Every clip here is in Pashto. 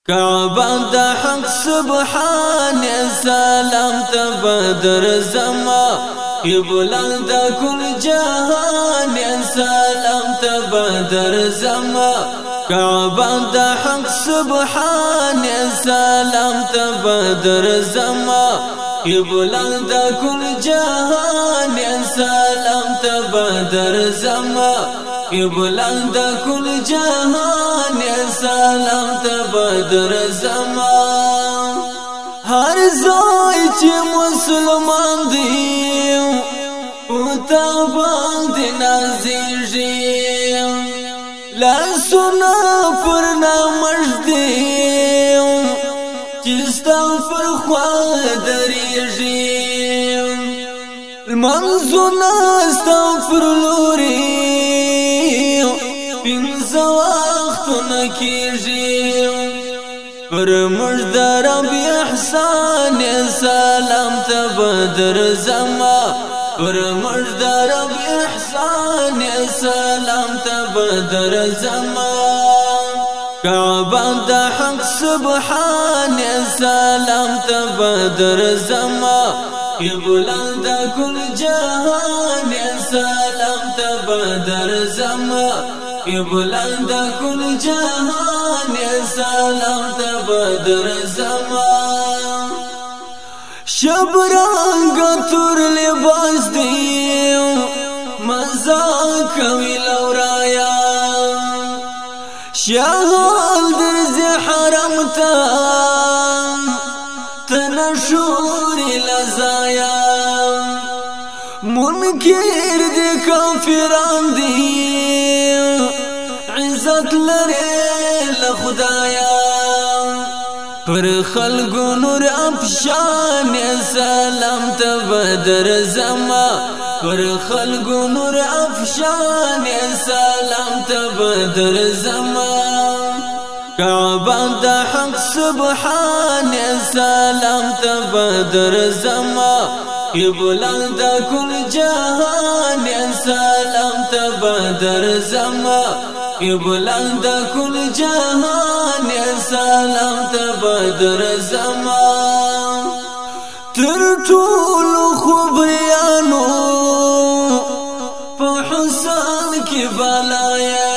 کعبہ دا حق سبحان سلام تبدر زما قبلہ دا کل جہان سلام تبدر زما کعبہ دا حق سبحان سلام تبدر زما قبلہ دا کل جہان سلام تبدر زما قبلہ دا کل جہان سلام تبدر زما ہر ځای چې مسلمان دی پتا باندې نازیږي لاسونه پر نامږدي چې ستا پر خوا درېږي لمنځونه ستا پر لوري پنځه وختونه کېږي پر مجد رب احسان سلام تبدر زما پر مجد رب احسان سلام تبدر زما کعبہ دا حق سبحان سلام تبدر زما قبلہ دا کل جہان سلام تبدر زما قبلہ دا کل جہان سلام تبدر زما شب رنگ تور لباس دی مزا کوي لورایا شغال درزی حرم تا تنشور لزایا منکر دی کافران دی عزت لري لخدایا پر خلقو نور افشان سلام تبدر زما پر خلقو نور افشان سلام تبدر زما کعبہ دا حق سبحان سلام تبدر زما قبلہ دا کل جہان سلام تبدر زما قبلہ دا کل جہان سلام تبدر زما تر ټولو خبریانو په حسن کې بالایا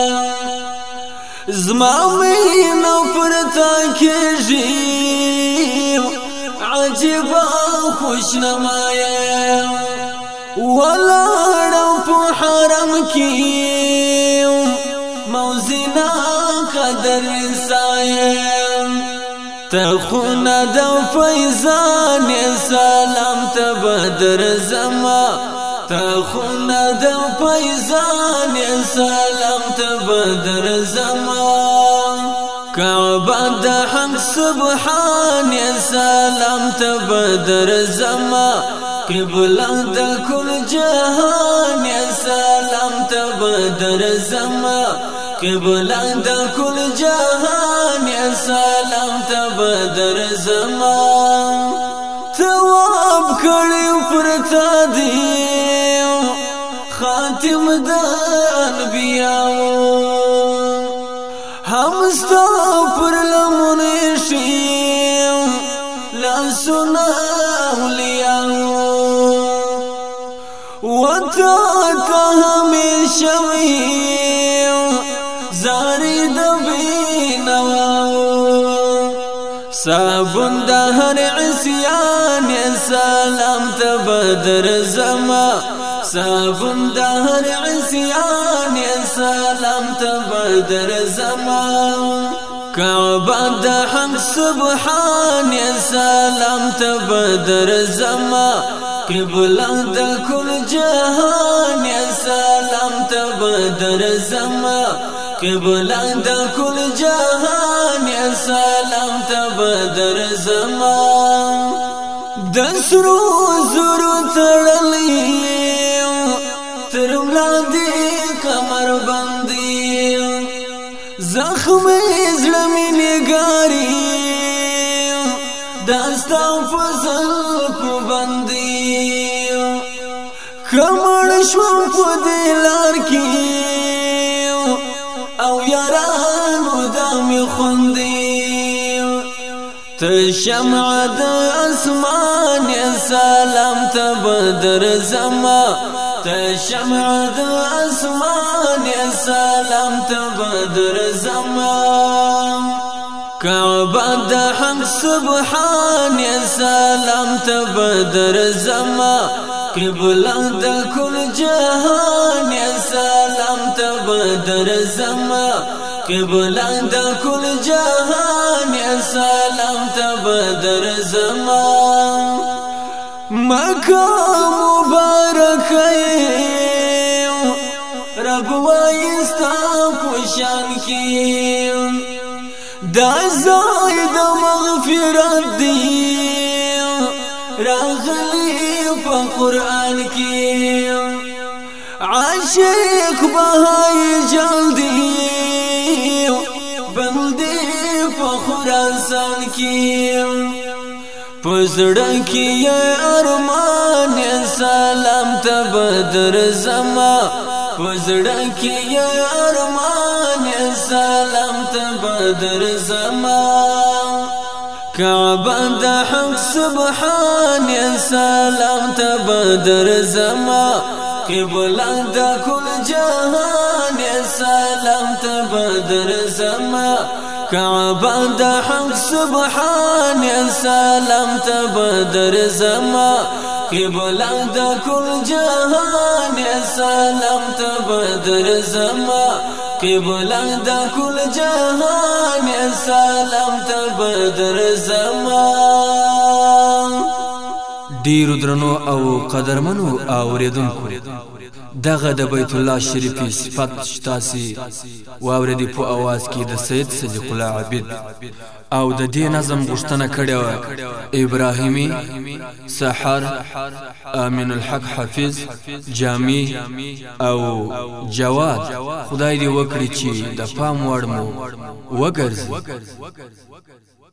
زما مینه پرتا کېږي عجیبه خوشنمایا ولاړم په حرم کې موزنا قدر سایم تخونا دو فیضان سلام تبدر زما تخونا دو فیضان سلام تبدر زما کعبہ دا حق سبحان سلام تبدر زما قبلہ دا کل جہان سلام تبدر زما قبلہ دا کل جہان سلام تبدر زما تواب کړي پرتا دی خاتم دا انبیاء هم ستا پر لمنې شي لاسونه اولیاء وتا ته همیشه وي زاری دبینواو صابون دا هر عصیان سلام تبدر زما صابون دا هر عصیان سلام تبدر زما کعبہ دا حق سبحان سلام تبدر زما قبلہ دا کل جہان سلام تبدر زما قبلہ دا کل جہان سلام تبدر زما دسرو زرو تړلی ترملا دی کمر بندی زخم زړه می نګاری داستا فضل کو بندی کمر شو په دلار کې او یارانو دامي خوندي تشمع د اسمان سلام تبدر زما تشمع د اسمان سلام تبدر زما كعبة د حق سبحان سلام تبدر زما قبلة د كل جهان سلام تبدر زما قبلة د كل جهان سلام تبدر زما مكة مباركة رب ويستا پشان کی دا زاید مغفرت دی راغلی پا قرآن کی عاشق بہائی جلدی بندی پا خراسان کی پزڑکی ارمان سلام تبدر زما پزڑکی ارمان سلام تبدر زما كعبة د حق سبحان سلام تبدر زما قبلة د كل جهان سلام تبدر زما كعبة د حق سبحان سلام تبدر زما قبلة د كل جهان سلام تبدر زما قبلة د كل جهان سلام تبدر زما ډیرو درنو او قدرمنو اوریدونکو دغه د بیت الله شریف صفات شتاسي واوریدي په आवाज کې د سید صدیق الله عابد او د دې نظم غشتنه کړو ابراهیمی سحر امین الحق حافظ جامی او جواد خدای دې وکړي چې د پام وړ مو وګرځي